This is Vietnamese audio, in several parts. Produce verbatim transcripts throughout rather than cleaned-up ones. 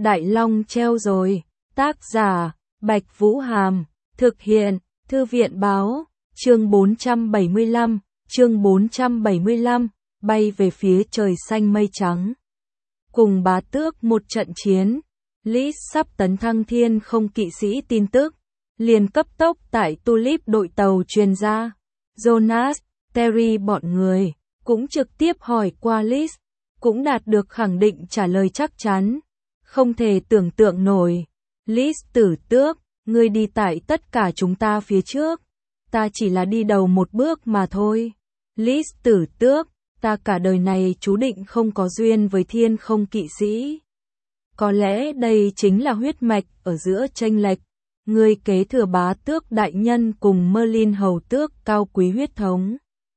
Đại Long treo rồi. Tác giả, Bạch Vũ Hàm. Thực hiện, Thư viện Báo. Chương bốn trăm bảy mươi lăm, chương bốn trăm bảy mươi lăm, bay về phía trời xanh mây trắng. Cùng Bá Tước một trận chiến, Lis sắp tấn thăng thiên không kỵ sĩ tin tức, liền cấp tốc tại Tulip đội tàu truyền ra. Jonas, Terry bọn người, cũng trực tiếp hỏi qua Lis, cũng đạt được khẳng định trả lời chắc chắn. Không thể tưởng tượng nổi. Lis Tử Tước, ngươi đi tại tất cả chúng ta phía trước. Ta chỉ là đi đầu một bước mà thôi. Lis Tử Tước, ta cả đời này chú định không có duyên với thiên không kỵ sĩ. Có lẽ đây chính là huyết mạch ở giữa chênh lệch. Ngươi kế thừa Bá Tước đại nhân cùng Merlin hầu tước cao quý huyết thống.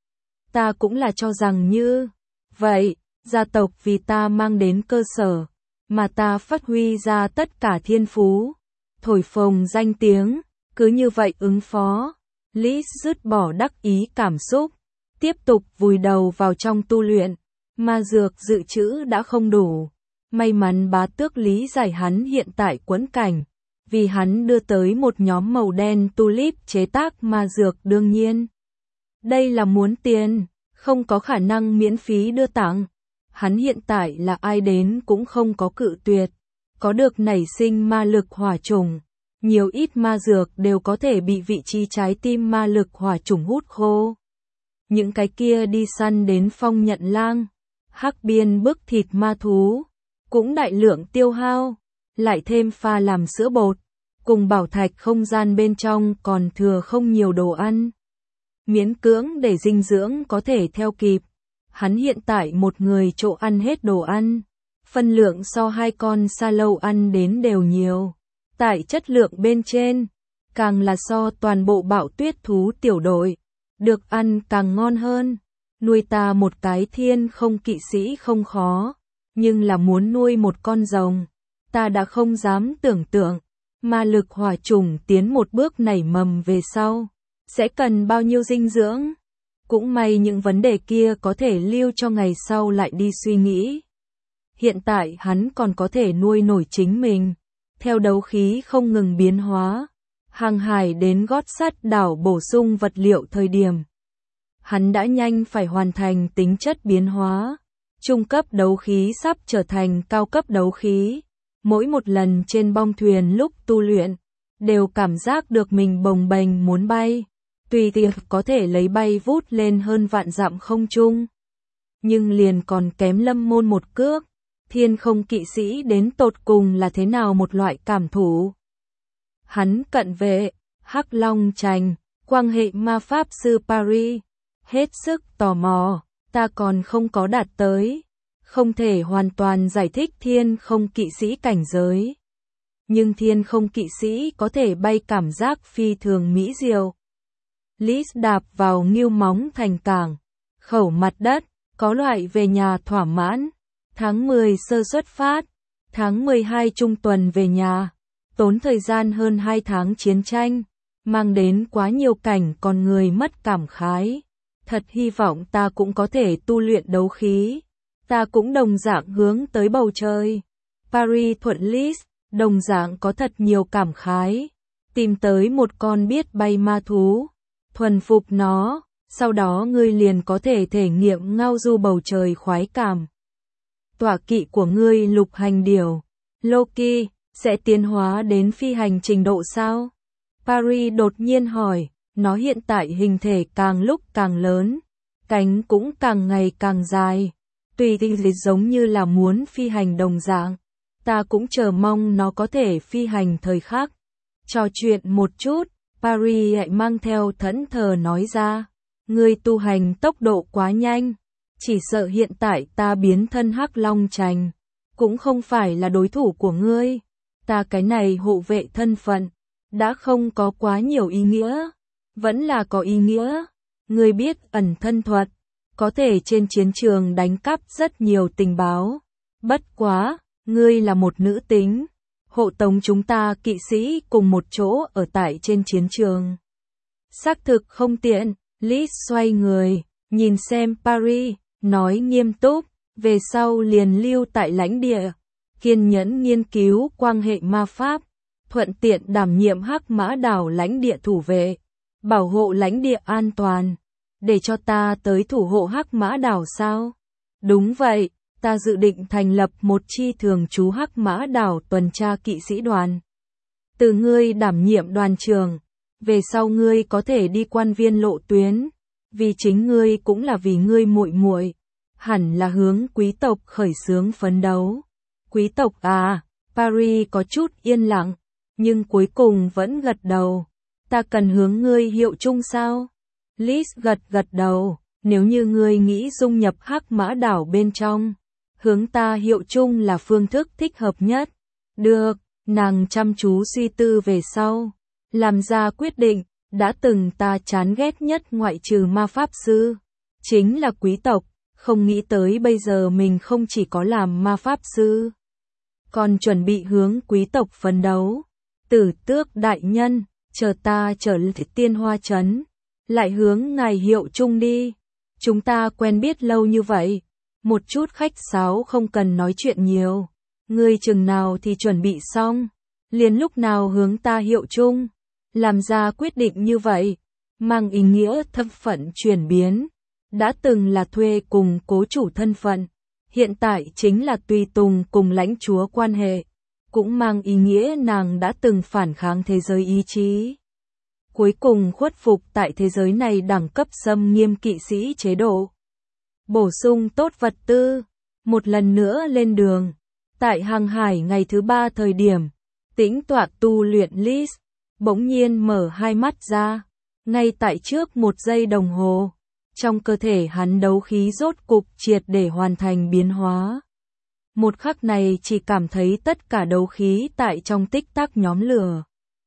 Ta cũng là cho rằng như vậy, gia tộc vì ta mang đến cơ sở, mà ta phát huy ra tất cả thiên phú, thổi phồng danh tiếng, cứ như vậy ứng phó. Lis dứt bỏ đắc ý cảm xúc, tiếp tục vùi đầu vào trong tu luyện. Ma dược dự trữ đã không đủ. May mắn Bá Tước lý giải hắn hiện tại quẫn cảnh, vì hắn đưa tới một nhóm màu đen tulip chế tác ma dược đương nhiên. Đây là muốn tiền, không có khả năng miễn phí đưa tặng. Hắn hiện tại là ai đến cũng không có cự tuyệt. Có được nảy sinh ma lực hỏa chủng, nhiều ít ma dược đều có thể bị vị trí trái tim ma lực hỏa chủng hút khô. Những cái kia đi săn đến Phong Nhận Lang, Hắc Biên bức thịt ma thú, cũng đại lượng tiêu hao, lại thêm pha làm sữa bột, cùng bảo thạch không gian bên trong còn thừa không nhiều đồ ăn. Miễn cưỡng để dinh dưỡng có thể theo kịp. Hắn hiện tại một người chỗ ăn hết đồ ăn, phân lượng so hai con sa lâu ăn đến đều nhiều. Tại chất lượng bên trên, càng là so toàn bộ bạo tuyết thú tiểu đội, được ăn càng ngon hơn. Nuôi ta một cái thiên không kỵ sĩ không khó, nhưng là muốn nuôi một con rồng, ta đã không dám tưởng tượng. Ma lực hỏa chủng tiến một bước nảy mầm về sau, sẽ cần bao nhiêu dinh dưỡng. Cũng may những vấn đề kia có thể lưu cho ngày sau lại đi suy nghĩ. Hiện tại hắn còn có thể nuôi nổi chính mình. Theo đấu khí không ngừng biến hóa, hàng hải đến gót sắt đảo bổ sung vật liệu thời điểm. Hắn đã nhanh phải hoàn thành tính chất biến hóa. Trung cấp đấu khí sắp trở thành cao cấp đấu khí. Mỗi một lần trên bong thuyền lúc tu luyện, đều cảm giác được mình bồng bềnh muốn bay. Tùy tiện có thể lấy bay vút lên hơn vạn dặm không trung. Nhưng liền còn kém Lâm Môn một cước. Thiên không kỵ sĩ đến tột cùng là thế nào một loại cảm thủ. Hắn cận vệ, Hắc Long Trành, quan hệ ma pháp sư Paris. Hết sức tò mò, ta còn không có đạt tới. Không thể hoàn toàn giải thích thiên không kỵ sĩ cảnh giới. Nhưng thiên không kỵ sĩ có thể bay cảm giác phi thường mỹ diệu. Lis đạp vào Ngưu Móng thành cảng, khẩu mặt đất, có loại về nhà thỏa mãn. Tháng mười sơ xuất phát, tháng mười hai trung tuần về nhà. Tốn thời gian hơn hai tháng chiến tranh, mang đến quá nhiều cảnh con người mất cảm khái. Thật hy vọng ta cũng có thể tu luyện đấu khí. Ta cũng đồng dạng hướng tới bầu trời. Paris thuận Lis, đồng dạng có thật nhiều cảm khái. Tìm tới một con biết bay ma thú, thuần phục nó, sau đó ngươi liền có thể thể nghiệm ngao du bầu trời khoái cảm. Tọa kỵ của ngươi lục hành điểu, Loki, sẽ tiến hóa đến phi hành trình độ sao? Paris đột nhiên hỏi, nó hiện tại hình thể càng lúc càng lớn, cánh cũng càng ngày càng dài, tùy tình dịch giống như là muốn phi hành đồng dạng. Ta cũng chờ mong nó có thể phi hành thời khắc. Trò chuyện một chút, Paris lại mang theo thẫn thờ nói ra, ngươi tu hành tốc độ quá nhanh, chỉ sợ hiện tại ta biến thân Hắc Long Trành, cũng không phải là đối thủ của ngươi. Ta cái này hộ vệ thân phận, đã không có quá nhiều ý nghĩa, vẫn là có ý nghĩa. Ngươi biết ẩn thân thuật, có thể trên chiến trường đánh cắp rất nhiều tình báo. Bất quá, ngươi là một nữ tính, hộ tống chúng ta kỵ sĩ cùng một chỗ ở tại trên chiến trường. Xác thực không tiện. Lis xoay người, nhìn xem Paris, nói nghiêm túc, về sau liền lưu tại lãnh địa. kiên nhẫn nghiên cứu quan hệ ma pháp, thuận tiện đảm nhiệm Hắc Mã Đảo lãnh địa thủ vệ, bảo hộ lãnh địa an toàn. Để cho ta tới thủ hộ Hắc Mã Đảo sao? Đúng vậy, ta dự định thành lập một chi thường trú Hắc Mã Đảo tuần tra kỵ sĩ đoàn. Từ ngươi đảm nhiệm đoàn trưởng, về sau ngươi có thể đi quan viên lộ tuyến, vì chính ngươi cũng là vì ngươi muội muội, hẳn là hướng quý tộc khởi xướng phấn đấu. Quý tộc à? Paris có chút yên lặng, nhưng cuối cùng vẫn gật đầu. Ta cần hướng ngươi hiệu chung sao? Liz gật gật đầu, nếu như ngươi nghĩ dung nhập Hắc Mã Đảo bên trong, hướng ta hiệu chung là phương thức thích hợp nhất. Được, nàng chăm chú suy tư về sau, làm ra quyết định. Đã từng ta chán ghét nhất ngoại trừ ma pháp sư, chính là quý tộc, không nghĩ tới bây giờ mình không chỉ có làm ma pháp sư, còn chuẩn bị hướng quý tộc phấn đấu. Tử Tước đại nhân, chờ ta trở lại Tiên Hoa Trấn, lại hướng ngài hiệu chung đi. Chúng ta quen biết lâu như vậy, một chút khách sáo không cần nói chuyện nhiều. Ngươi chừng nào thì chuẩn bị xong, liền lúc nào hướng ta hiệu chung. Làm ra quyết định như vậy, mang ý nghĩa thân phận chuyển biến. Đã từng là thuê cùng cố chủ thân phận, hiện tại chính là tùy tùng cùng lãnh chúa quan hệ. Cũng mang ý nghĩa nàng đã từng phản kháng thế giới ý chí, cuối cùng khuất phục tại thế giới này đẳng cấp xâm nghiêm kỵ sĩ chế độ. Bổ sung tốt vật tư, một lần nữa lên đường. Tại hàng hải ngày thứ ba thời điểm, tĩnh tọa tu luyện Liz bỗng nhiên mở hai mắt ra, ngay tại trước một giây đồng hồ, trong cơ thể hắn đấu khí rốt cục triệt để hoàn thành biến hóa. Một khắc này chỉ cảm thấy tất cả đấu khí tại trong tích tắc nhóm lửa,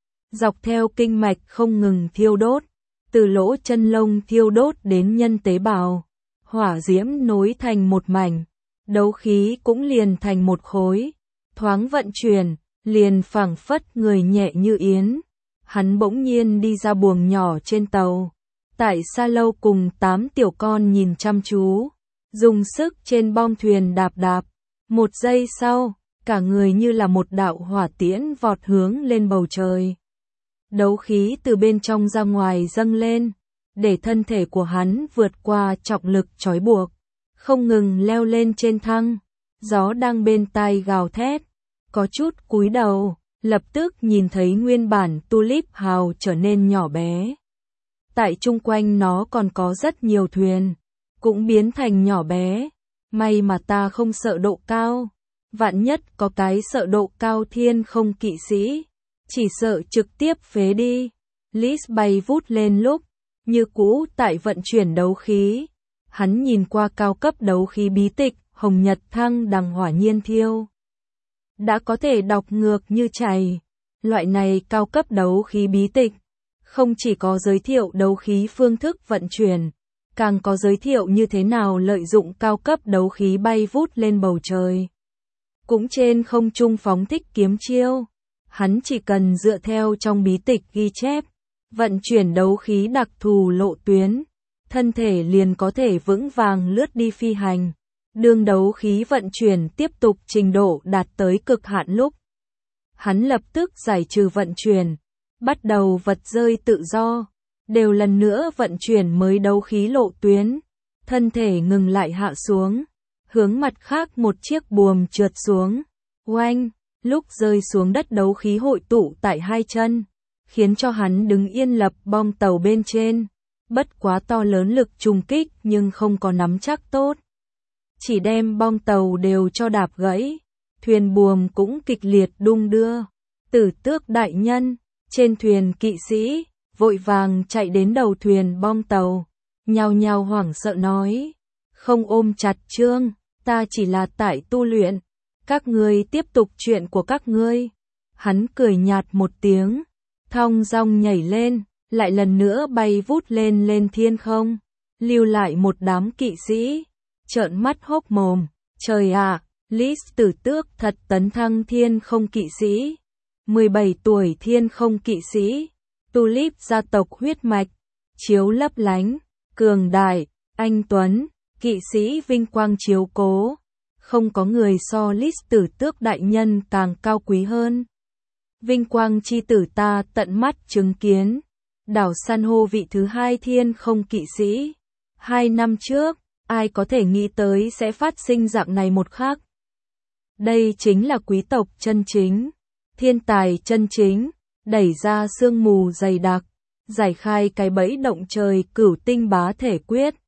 dọc theo kinh mạch không ngừng thiêu đốt, từ lỗ chân lông thiêu đốt đến nhân tế bào, hỏa diễm nối thành một mảnh, đấu khí cũng liền thành một khối, thoáng vận chuyển, liền phảng phất người nhẹ như yến. Hắn bỗng nhiên đi ra buồng nhỏ trên tàu, tại xa lâu cùng tám tiểu con nhìn chăm chú, dùng sức trên bong thuyền đạp đạp. Một giây sau, cả người như là một đạo hỏa tiễn vọt hướng lên bầu trời. Đấu khí từ bên trong ra ngoài dâng lên, để thân thể của hắn vượt qua trọng lực trói buộc, không ngừng leo lên trên thăng. Gió đang bên tai gào thét, có chút cúi đầu, lập tức nhìn thấy nguyên bản Tulip Hào trở nên nhỏ bé. Tại chung quanh nó còn có rất nhiều thuyền, cũng biến thành nhỏ bé. May mà ta không sợ độ cao, vạn nhất có cái sợ độ cao thiên không kỵ sĩ, chỉ sợ trực tiếp phế đi. Liz bay vút lên lúc, như cũ tại vận chuyển đấu khí. Hắn nhìn qua cao cấp đấu khí bí tịch, hồng nhật thăng đằng hỏa nhiên thiêu. Đã có thể đọc ngược như chảy. Loại này cao cấp đấu khí bí tịch, không chỉ có giới thiệu đấu khí phương thức vận chuyển, càng có giới thiệu như thế nào lợi dụng cao cấp đấu khí bay vút lên bầu trời. Cũng trên không trung phóng thích kiếm chiêu, hắn chỉ cần dựa theo trong bí tịch ghi chép, vận chuyển đấu khí đặc thù lộ tuyến, thân thể liền có thể vững vàng lướt đi phi hành. Đương đấu khí vận chuyển tiếp tục trình độ đạt tới cực hạn lúc, hắn lập tức giải trừ vận chuyển, bắt đầu vật rơi tự do. Đều lần nữa vận chuyển mới đấu khí lộ tuyến, thân thể ngừng lại hạ xuống, hướng mặt khác một chiếc buồm trượt xuống. Oanh, lúc rơi xuống đất đấu khí hội tụ tại hai chân, khiến cho hắn đứng yên lập bong tàu bên trên. Bất quá to lớn lực trùng kích nhưng không có nắm chắc tốt, chỉ đem bong tàu đều cho đạp gãy, thuyền buồm cũng kịch liệt đung đưa. Tử Tước đại nhân, trên thuyền kỵ sĩ vội vàng chạy đến đầu thuyền bong tàu, nhao nhao hoảng sợ nói, không ôm chặt Trương, ta chỉ là tại tu luyện, các ngươi tiếp tục chuyện của các ngươi. Hắn cười nhạt một tiếng, thong dong nhảy lên, lại lần nữa bay vút lên lên thiên không, lưu lại một đám kỵ sĩ, trợn mắt hốc mồm, trời ạ, Liz Tử Tước thật tấn thăng thiên không kỵ sĩ, mười bảy tuổi thiên không kỵ sĩ. Tulip gia tộc huyết mạch, chiếu lấp lánh, cường đại, anh tuấn, kỵ sĩ vinh quang chiếu cố. không có người so list tử tước đại nhân càng cao quý hơn. Vinh quang chi tử ta tận mắt chứng kiến, đảo san hô vị thứ hai thiên không kỵ sĩ. Hai năm trước, ai có thể nghĩ tới sẽ phát sinh dạng này một khắc. Đây chính là quý tộc chân chính, thiên tài chân chính, đẩy ra sương mù dày đặc, giải khai cái bẫy động trời cửu tinh bá thể quyết.